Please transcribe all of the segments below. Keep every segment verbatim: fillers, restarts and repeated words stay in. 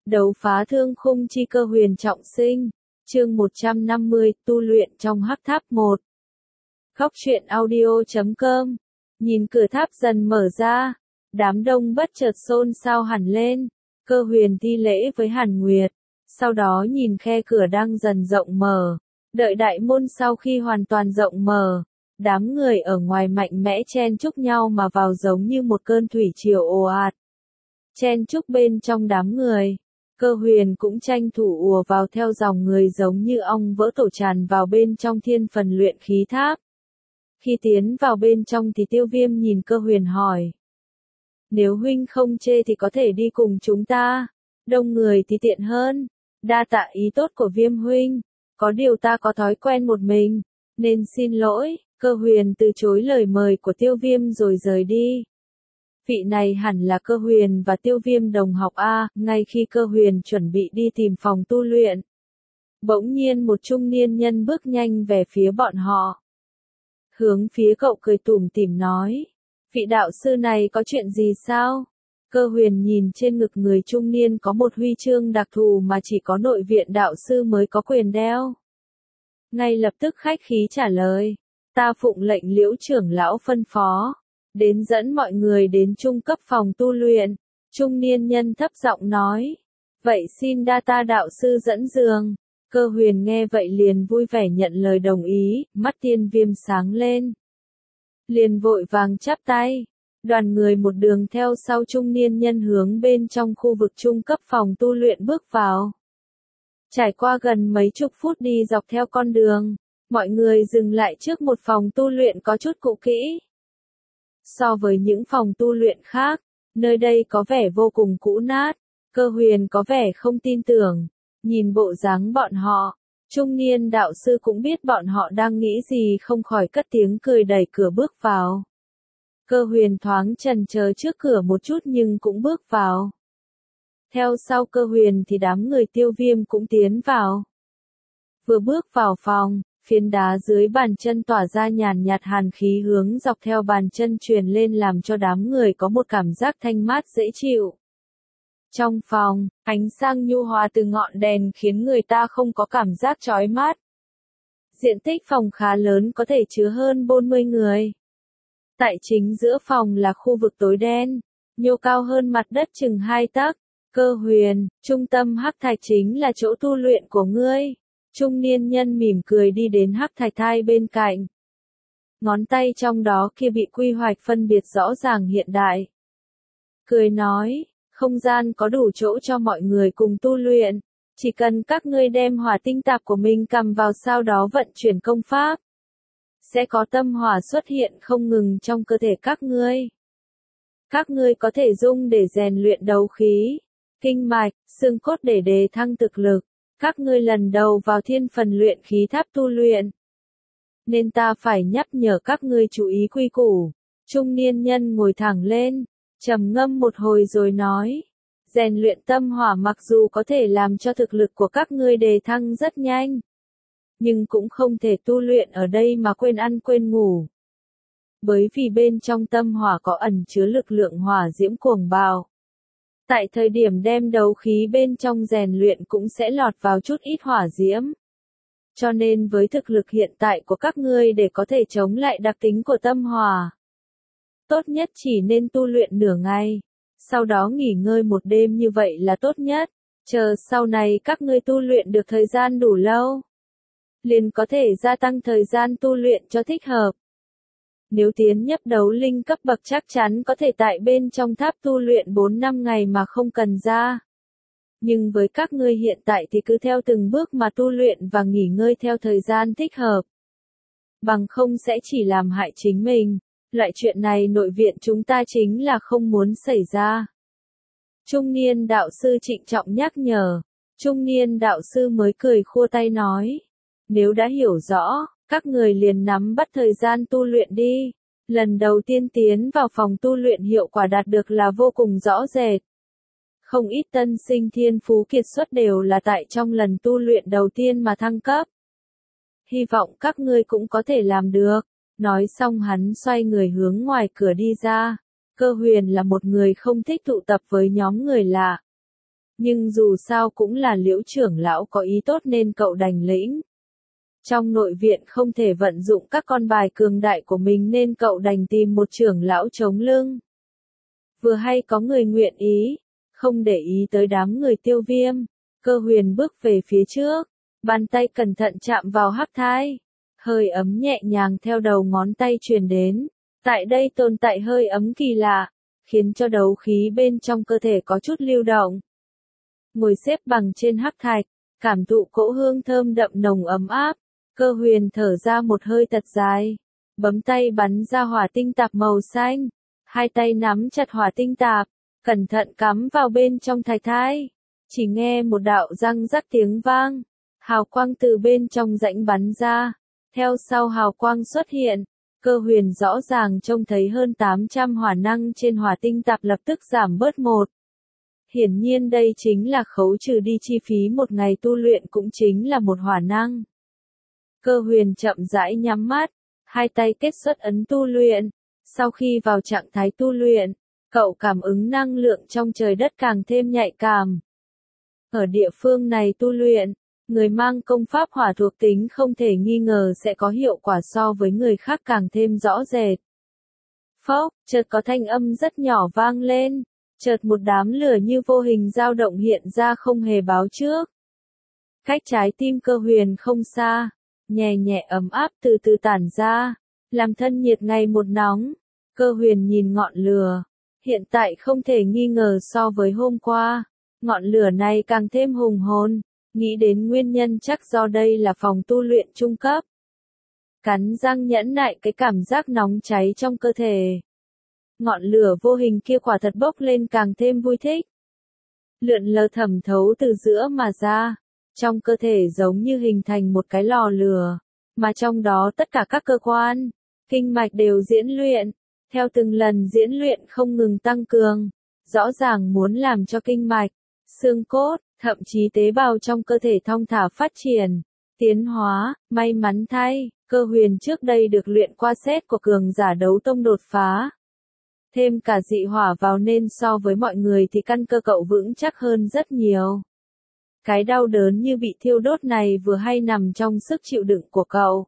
Đấu phá thương khung chi cơ huyền trọng sinh. Chương một trăm năm mươi, tu luyện trong hắc tháp một. Khóc chuyện audio chấm com. Nhìn cửa tháp dần mở ra, đám đông bất chợt xôn xao hẳn lên. Cơ huyền thi lễ với Hàn Nguyệt, sau đó nhìn khe cửa đang dần rộng mở. Đợi đại môn sau khi hoàn toàn rộng mở, đám người ở ngoài mạnh mẽ chen chúc nhau mà vào giống như một cơn thủy triều ồ ạt. Chen chúc bên trong đám người, Cơ huyền cũng tranh thủ ùa vào theo dòng người giống như ong vỡ tổ tràn vào bên trong thiên phần luyện khí tháp. Khi tiến vào bên trong thì Tiêu Viêm nhìn Cơ huyền hỏi. Nếu huynh không chê thì có thể đi cùng chúng ta, đông người thì tiện hơn. Đa tạ ý tốt của Viêm huynh, có điều ta có thói quen một mình, nên xin lỗi. Cơ huyền từ chối lời mời của Tiêu Viêm rồi rời đi. Vị này hẳn là Cơ huyền và Tiêu Viêm đồng học A. Ngay khi Cơ huyền chuẩn bị đi tìm phòng tu luyện, bỗng nhiên một trung niên nhân bước nhanh về phía bọn họ. Hướng phía cậu cười tủm tỉm nói. Vị đạo sư này có chuyện gì sao? Cơ huyền nhìn trên ngực người trung niên có một huy chương đặc thù mà chỉ có nội viện đạo sư mới có quyền đeo. Ngay lập tức khách khí trả lời. Ta phụng lệnh Liễu trưởng lão phân phó, đến dẫn mọi người đến trung cấp phòng tu luyện. Trung niên nhân thấp giọng nói. Vậy xin đa ta đạo sư dẫn đường. Cơ huyền nghe vậy liền vui vẻ nhận lời đồng ý, mắt Tiên Viêm sáng lên. Liền vội vàng chắp tay. Đoàn người một đường theo sau trung niên nhân hướng bên trong khu vực trung cấp phòng tu luyện bước vào. Trải qua gần mấy chục phút đi dọc theo con đường, mọi người dừng lại trước một phòng tu luyện có chút cũ kỹ. So với những phòng tu luyện khác, nơi đây có vẻ vô cùng cũ nát. Cơ huyền có vẻ không tin tưởng, nhìn bộ dáng bọn họ, trung niên đạo sư cũng biết bọn họ đang nghĩ gì không khỏi cất tiếng cười đẩy cửa bước vào. Cơ huyền thoáng chần chờ trước cửa một chút nhưng cũng bước vào. Theo sau Cơ huyền thì đám người Tiêu Viêm cũng tiến vào. Vừa bước vào phòng, phiến đá dưới bàn chân tỏa ra nhàn nhạt hàn khí hướng dọc theo bàn chân truyền lên làm cho đám người có một cảm giác thanh mát dễ chịu. Trong phòng, ánh sáng nhu hòa từ ngọn đèn khiến người ta không có cảm giác chói mắt. Diện tích phòng khá lớn có thể chứa hơn bốn mươi người. Tại chính giữa phòng là khu vực tối đen, nhô cao hơn mặt đất chừng hai tấc. Cơ huyền, trung tâm hắc thạch chính là chỗ tu luyện của ngươi. Trung niên nhân mỉm cười đi đến hắc thạch thai bên cạnh. Ngón tay trong đó kia bị quy hoạch phân biệt rõ ràng hiện đại. Cười nói, không gian có đủ chỗ cho mọi người cùng tu luyện. Chỉ cần các ngươi đem hỏa tinh tạp của mình cầm vào sau đó vận chuyển công pháp, sẽ có tâm hỏa xuất hiện không ngừng trong cơ thể các ngươi. Các ngươi có thể dùng để rèn luyện đấu khí, kinh mạch, xương cốt để đề thăng thực lực. Các ngươi lần đầu vào thiên phần luyện khí tháp tu luyện, nên ta phải nhắc nhở các ngươi chú ý quy củ. Trung niên nhân ngồi thẳng lên, trầm ngâm một hồi rồi nói. Rèn luyện tâm hỏa mặc dù có thể làm cho thực lực của các ngươi đề thăng rất nhanh, nhưng cũng không thể tu luyện ở đây mà quên ăn quên ngủ. Bởi vì bên trong tâm hỏa có ẩn chứa lực lượng hỏa diễm cuồng bạo. Tại thời điểm đem đấu khí bên trong rèn luyện cũng sẽ lọt vào chút ít hỏa diễm. Cho nên với thực lực hiện tại của các ngươi để có thể chống lại đặc tính của tâm hỏa, tốt nhất chỉ nên tu luyện nửa ngày, sau đó nghỉ ngơi một đêm như vậy là tốt nhất. Chờ sau này các ngươi tu luyện được thời gian đủ lâu, liền có thể gia tăng thời gian tu luyện cho thích hợp. Nếu tiến nhập đấu linh cấp bậc chắc chắn có thể tại bên trong tháp tu luyện bốn năm ngày mà không cần ra. Nhưng với các ngươi hiện tại thì cứ theo từng bước mà tu luyện và nghỉ ngơi theo thời gian thích hợp. Bằng không sẽ chỉ làm hại chính mình. Loại chuyện này nội viện chúng ta chính là không muốn xảy ra. Trung niên đạo sư trịnh trọng nhắc nhở. Trung niên đạo sư mới cười khua tay nói. Nếu đã hiểu rõ, các người liền nắm bắt thời gian tu luyện đi. Lần đầu tiên tiến vào phòng tu luyện hiệu quả đạt được là vô cùng rõ rệt. Không ít tân sinh thiên phú kiệt xuất đều là tại trong lần tu luyện đầu tiên mà thăng cấp. Hy vọng các ngươi cũng có thể làm được. Nói xong hắn xoay người hướng ngoài cửa đi ra. Cơ huyền là một người không thích tụ tập với nhóm người lạ. Nhưng dù sao cũng là Liễu trưởng lão có ý tốt nên cậu đành lĩnh. Trong nội viện không thể vận dụng các con bài cường đại của mình nên cậu đành tìm một trưởng lão chống lưng. Vừa hay có người nguyện ý, không để ý tới đám người Tiêu Viêm, Cơ Huyền bước về phía trước, bàn tay cẩn thận chạm vào hắc thai, hơi ấm nhẹ nhàng theo đầu ngón tay truyền đến, tại đây tồn tại hơi ấm kỳ lạ, khiến cho đấu khí bên trong cơ thể có chút lưu động. Ngồi xếp bằng trên hắc thạch, cảm thụ cỗ hương thơm đậm nồng ấm áp, Cơ Huyền thở ra một hơi thật dài, bấm tay bắn ra hỏa tinh tạp màu xanh, hai tay nắm chặt hỏa tinh tạp, cẩn thận cắm vào bên trong thạch thai, chỉ nghe một đạo răng rắc tiếng vang, hào quang từ bên trong rãnh bắn ra, theo sau hào quang xuất hiện, Cơ Huyền rõ ràng trông thấy hơn tám trăm hỏa năng trên hỏa tinh tạp lập tức giảm bớt một. Hiển nhiên đây chính là khấu trừ đi chi phí một ngày tu luyện cũng chính là một hỏa năng. Cơ Huyền chậm rãi nhắm mắt, hai tay kết xuất ấn tu luyện, sau khi vào trạng thái tu luyện, cậu cảm ứng năng lượng trong trời đất càng thêm nhạy cảm. Ở địa phương này tu luyện, người mang công pháp hỏa thuộc tính không thể nghi ngờ sẽ có hiệu quả so với người khác càng thêm rõ rệt. Phốc, chợt có thanh âm rất nhỏ vang lên, chợt một đám lửa như vô hình dao động hiện ra không hề báo trước. Cách trái tim Cơ Huyền không xa, nhẹ nhẹ ấm áp từ từ tản ra, làm thân nhiệt ngày một nóng. Cơ Huyền nhìn ngọn lửa, hiện tại không thể nghi ngờ so với hôm qua, ngọn lửa này càng thêm hùng hồn, nghĩ đến nguyên nhân chắc do đây là phòng tu luyện trung cấp. Cắn răng nhẫn nại cái cảm giác nóng cháy trong cơ thể. Ngọn lửa vô hình kia quả thật bốc lên càng thêm vui thích. Lượn lờ thẩm thấu từ giữa mà ra, trong cơ thể giống như hình thành một cái lò lửa, mà trong đó tất cả các cơ quan, kinh mạch đều diễn luyện, theo từng lần diễn luyện không ngừng tăng cường, rõ ràng muốn làm cho kinh mạch, xương cốt, thậm chí tế bào trong cơ thể thong thả phát triển, tiến hóa. May mắn thay, Cơ Huyền trước đây được luyện qua xét của cường giả đấu tông đột phá. Thêm cả dị hỏa vào nên so với mọi người thì căn cơ cậu vững chắc hơn rất nhiều. Cái đau đớn như bị thiêu đốt này vừa hay nằm trong sức chịu đựng của cậu.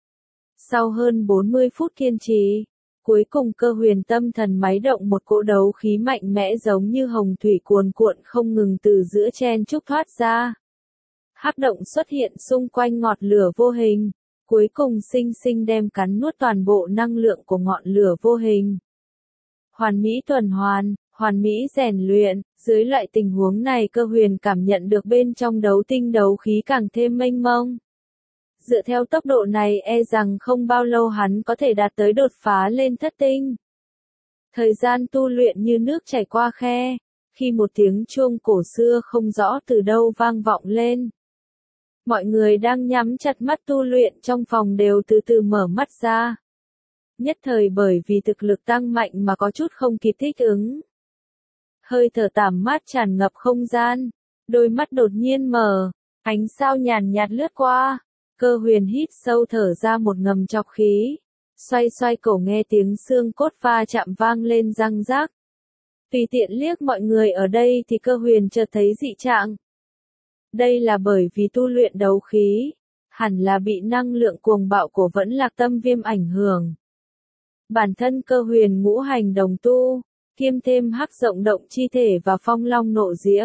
Sau hơn bốn mươi phút kiên trì, cuối cùng Cơ Huyền tâm thần máy động một cỗ đấu khí mạnh mẽ giống như hồng thủy cuồn cuộn không ngừng từ giữa chen trúc thoát ra. Hắc động xuất hiện xung quanh ngọn lửa vô hình, cuối cùng sinh sinh đem cắn nuốt toàn bộ năng lượng của ngọn lửa vô hình. Hoàn mỹ tuần hoàn, hoàn mỹ rèn luyện, dưới loại tình huống này Cơ Huyền cảm nhận được bên trong đấu tinh đấu khí càng thêm mênh mông. Dựa theo tốc độ này e rằng không bao lâu hắn có thể đạt tới đột phá lên thất tinh. Thời gian tu luyện như nước chảy qua khe, khi một tiếng chuông cổ xưa không rõ từ đâu vang vọng lên. Mọi người đang nhắm chặt mắt tu luyện trong phòng đều từ từ mở mắt ra. Nhất thời bởi vì thực lực tăng mạnh mà có chút không kịp thích ứng. Hơi thở tảm mát tràn ngập không gian, đôi mắt đột nhiên mở, ánh sao nhàn nhạt lướt qua. Cơ Huyền hít sâu thở ra một ngầm trọc khí, xoay xoay cổ nghe tiếng xương cốt va chạm vang lên răng rác. Tùy tiện liếc mọi người ở đây thì Cơ Huyền chợt thấy dị trạng. Đây là bởi vì tu luyện đấu khí, hẳn là bị năng lượng cuồng bạo của Vẫn Lạc Tâm Viêm ảnh hưởng. Bản thân Cơ Huyền ngũ hành đồng tu, kiêm thêm hắc rộng động chi thể và phong long nộ diễm.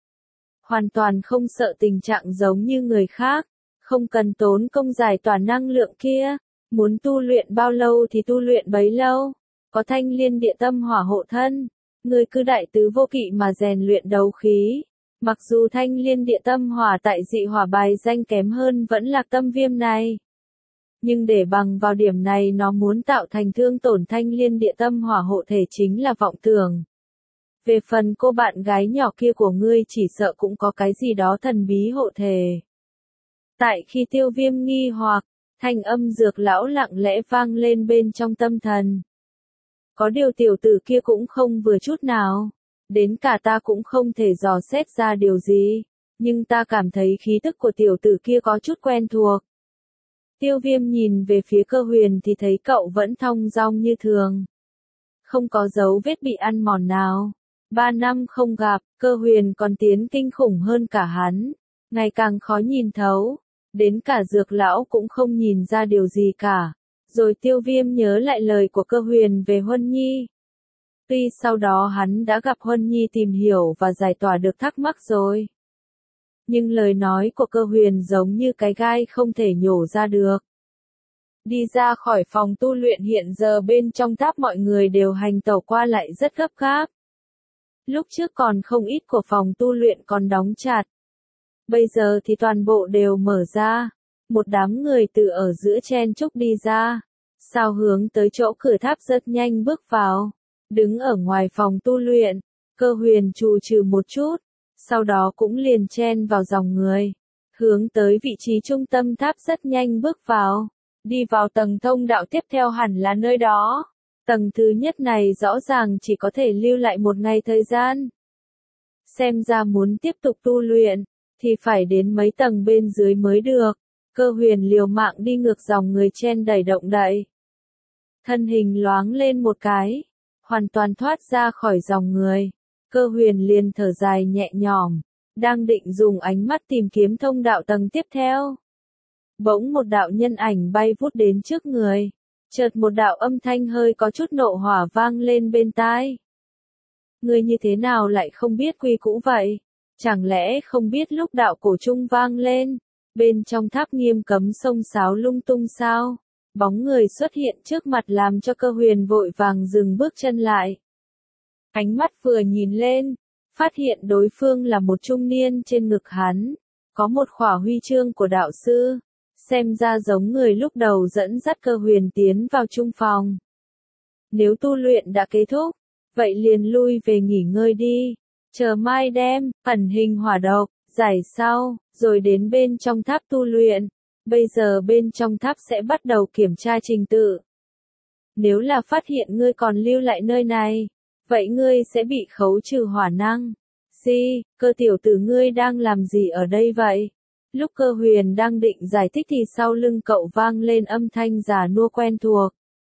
Hoàn toàn không sợ tình trạng giống như người khác, không cần tốn công giải tỏa năng lượng kia, muốn tu luyện bao lâu thì tu luyện bấy lâu, có thanh liên địa tâm hỏa hộ thân, người cứ đại tứ vô kỵ mà rèn luyện đấu khí. Mặc dù thanh liên địa tâm hỏa tại dị hỏa bài danh kém hơn Vẫn Lạc Tâm Viêm này, nhưng để bằng vào điểm này nó muốn tạo thành thương tổn thanh liên địa tâm hỏa hộ thể chính là vọng tưởng. Về phần cô bạn gái nhỏ kia của ngươi chỉ sợ cũng có cái gì đó thần bí hộ thể. Tại khi Tiêu Viêm nghi hoặc, thanh âm Dược lão lặng lẽ vang lên bên trong tâm thần. Có điều tiểu tử kia cũng không vừa chút nào, đến cả ta cũng không thể dò xét ra điều gì, nhưng ta cảm thấy khí tức của tiểu tử kia có chút quen thuộc. Tiêu Viêm nhìn về phía Cơ Huyền thì thấy cậu vẫn thong dong như thường. Không có dấu vết bị ăn mòn nào. Ba năm không gặp, Cơ Huyền còn tiến kinh khủng hơn cả hắn, ngày càng khó nhìn thấu, đến cả Dược lão cũng không nhìn ra điều gì cả. Rồi Tiêu Viêm nhớ lại lời của Cơ Huyền về Huân Nhi. Tuy sau đó hắn đã gặp Huân Nhi tìm hiểu và giải tỏa được thắc mắc rồi. Nhưng lời nói của Cơ Huyền giống như cái gai không thể nhổ ra được. Đi ra khỏi phòng tu luyện hiện giờ bên trong tháp mọi người đều hành tẩu qua lại rất gấp gáp. Lúc trước còn không ít của phòng tu luyện còn đóng chặt. Bây giờ thì toàn bộ đều mở ra. Một đám người từ ở giữa chen chúc đi ra. Sao hướng tới chỗ cửa tháp rất nhanh bước vào. Đứng ở ngoài phòng tu luyện, Cơ Huyền trù trừ một chút. Sau đó cũng liền chen vào dòng người. Hướng tới vị trí trung tâm tháp rất nhanh bước vào. Đi vào tầng thông đạo tiếp theo hẳn là nơi đó. Tầng thứ nhất này rõ ràng chỉ có thể lưu lại một ngày thời gian. Xem ra muốn tiếp tục tu luyện, thì phải đến mấy tầng bên dưới mới được. Cơ Huyền liều mạng đi ngược dòng người chen đẩy động đậy. Thân hình loáng lên một cái, hoàn toàn thoát ra khỏi dòng người. Cơ Huyền liền thở dài nhẹ nhõm, đang định dùng ánh mắt tìm kiếm thông đạo tầng tiếp theo. Bỗng một đạo nhân ảnh bay vút đến trước người. Chợt một đạo âm thanh hơi có chút nộ hỏa vang lên bên tai. Ngươi như thế nào lại không biết quy củ vậy? Chẳng lẽ không biết lúc đạo cổ trung vang lên, bên trong tháp nghiêm cấm xông xáo lung tung sao? Bóng người xuất hiện trước mặt làm cho Cơ Huyền vội vàng dừng bước chân lại. Ánh mắt vừa nhìn lên, phát hiện đối phương là một trung niên, trên ngực hắn có một khỏa huy chương của đạo sư. Xem ra giống người lúc đầu dẫn dắt Cơ Huyền tiến vào trung phòng. Nếu tu luyện đã kết thúc, vậy liền lui về nghỉ ngơi đi. Chờ mai đem, ẩn hình hỏa độc, giải sau, rồi đến bên trong tháp tu luyện. Bây giờ bên trong tháp sẽ bắt đầu kiểm tra trình tự. Nếu là phát hiện ngươi còn lưu lại nơi này, vậy ngươi sẽ bị khấu trừ hỏa năng. Si, Cơ tiểu tử ngươi đang làm gì ở đây vậy? Lúc Cơ Huyền đang định giải thích thì sau lưng cậu vang lên âm thanh già nua quen thuộc.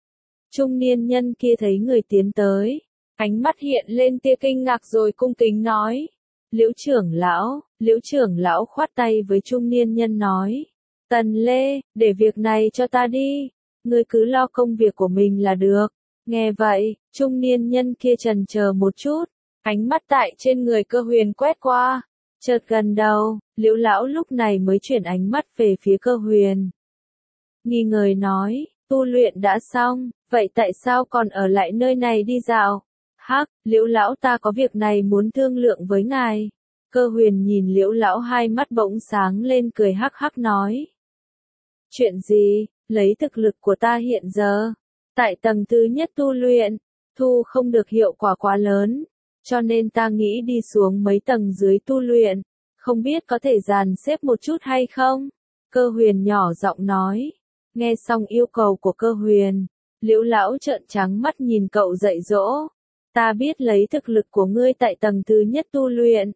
Trung niên nhân kia thấy người tiến tới, ánh mắt hiện lên tia kinh ngạc rồi cung kính nói. Liễu trưởng lão, Liễu trưởng lão khoát tay với trung niên nhân nói. Tần Lê, để việc này cho ta đi, ngươi cứ lo công việc của mình là được. Nghe vậy, trung niên nhân kia chần chờ một chút, ánh mắt tại trên người Cơ Huyền quét qua. Chợt gần đầu, Liễu lão lúc này mới chuyển ánh mắt về phía Cơ Huyền. Nghi ngờ nói, tu luyện đã xong, vậy tại sao còn ở lại nơi này đi dạo? Hắc, Liễu lão ta có việc này muốn thương lượng với ngài. Cơ Huyền nhìn Liễu lão hai mắt bỗng sáng lên cười hắc hắc nói. Chuyện gì, lấy thực lực của ta hiện giờ, tại tầng thứ nhất tu luyện, thu không được hiệu quả quá lớn. Cho nên ta nghĩ đi xuống mấy tầng dưới tu luyện, không biết có thể dàn xếp một chút hay không? Cơ Huyền nhỏ giọng nói. Nghe xong yêu cầu của Cơ Huyền, Liễu lão trợn trắng mắt nhìn cậu dạy dỗ. Ta biết lấy thực lực của ngươi tại tầng thứ nhất tu luyện,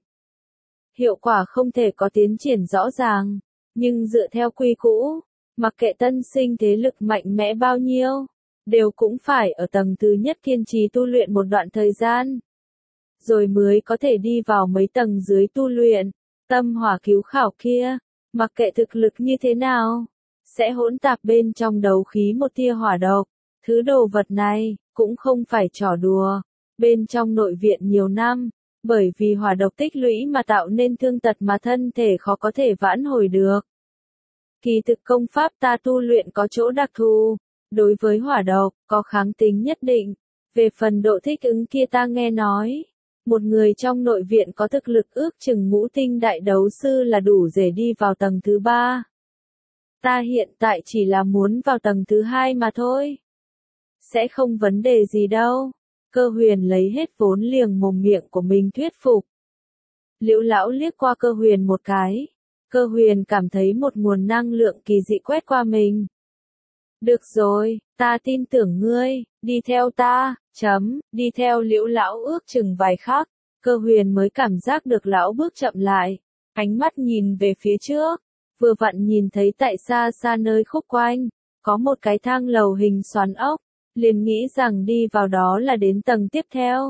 hiệu quả không thể có tiến triển rõ ràng, nhưng dựa theo quy cũ, mặc kệ tân sinh thế lực mạnh mẽ bao nhiêu, đều cũng phải ở tầng thứ nhất kiên trì tu luyện một đoạn thời gian. Rồi mới có thể đi vào mấy tầng dưới tu luyện. Tâm hỏa cứu khảo kia, mặc kệ thực lực như thế nào, sẽ hỗn tạp bên trong đấu khí một tia hỏa độc. Thứ đồ vật này, cũng không phải trò đùa. Bên trong nội viện nhiều năm, bởi vì hỏa độc tích lũy mà tạo nên thương tật mà thân thể khó có thể vãn hồi được. Kỳ thực công pháp ta tu luyện có chỗ đặc thù, đối với hỏa độc, có kháng tính nhất định. Về phần độ thích ứng kia ta nghe nói, một người trong nội viện có thực lực ước chừng ngũ tinh đại đấu sư là đủ để đi vào tầng thứ ba. Ta hiện tại chỉ là muốn vào tầng thứ hai mà thôi. Sẽ không vấn đề gì đâu. Cơ Huyền lấy hết vốn liềng mồm miệng của mình thuyết phục. Liễu lão liếc qua Cơ Huyền một cái. Cơ Huyền cảm thấy một nguồn năng lượng kỳ dị quét qua mình. Được rồi, ta tin tưởng ngươi, đi theo ta, chấm, đi theo Liễu lão ước chừng vài khắc. Cơ Huyền mới cảm giác được lão bước chậm lại, ánh mắt nhìn về phía trước, vừa vặn nhìn thấy tại xa xa nơi khúc quanh, có một cái thang lầu hình xoắn ốc, liền nghĩ rằng đi vào đó là đến tầng tiếp theo.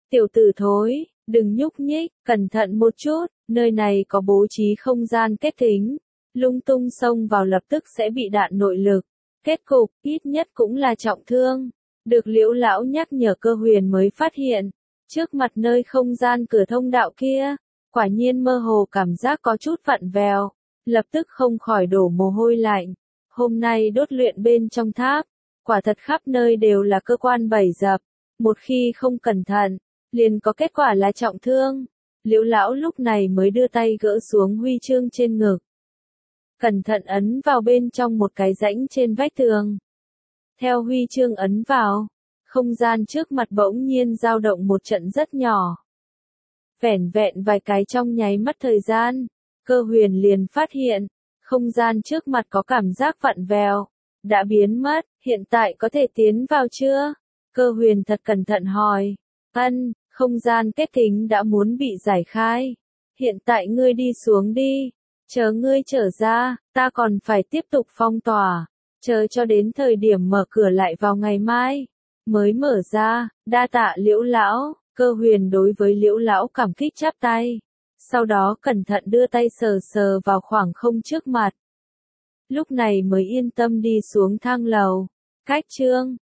Tiểu tử thối, đừng nhúc nhích, cẩn thận một chút, nơi này có bố trí không gian kết thính. Lung tung xông vào lập tức sẽ bị đạn nội lực. Kết cục, ít nhất cũng là trọng thương. Được Liễu lão nhắc nhở Cơ Huyền mới phát hiện. Trước mặt nơi không gian cửa thông đạo kia, quả nhiên mơ hồ cảm giác có chút vặn vẹo. Lập tức không khỏi đổ mồ hôi lạnh. Hôm nay đốt luyện bên trong tháp, quả thật khắp nơi đều là cơ quan bẫy dập. Một khi không cẩn thận, liền có kết quả là trọng thương. Liễu lão lúc này mới đưa tay gỡ xuống huy chương trên ngực. Cẩn thận ấn vào bên trong một cái rãnh trên vách tường. Theo huy chương ấn vào, không gian trước mặt bỗng nhiên dao động một trận rất nhỏ. Vẻn vẹn vài cái trong nháy mắt thời gian, Cơ Huyền liền phát hiện, không gian trước mặt có cảm giác vặn vẹo, đã biến mất, hiện tại có thể tiến vào chưa? Cơ Huyền thật cẩn thận hỏi. Ân, không gian kết thính đã muốn bị giải khai. Hiện tại ngươi đi xuống đi. Chờ ngươi trở ra, ta còn phải tiếp tục phong tỏa. Chờ cho đến thời điểm mở cửa lại vào ngày mai. Mới mở ra, đa tạ Liễu lão. Cơ Huyền đối với Liễu lão cảm kích chắp tay. Sau đó cẩn thận đưa tay sờ sờ vào khoảng không trước mặt. Lúc này mới yên tâm đi xuống thang lầu. Cách chương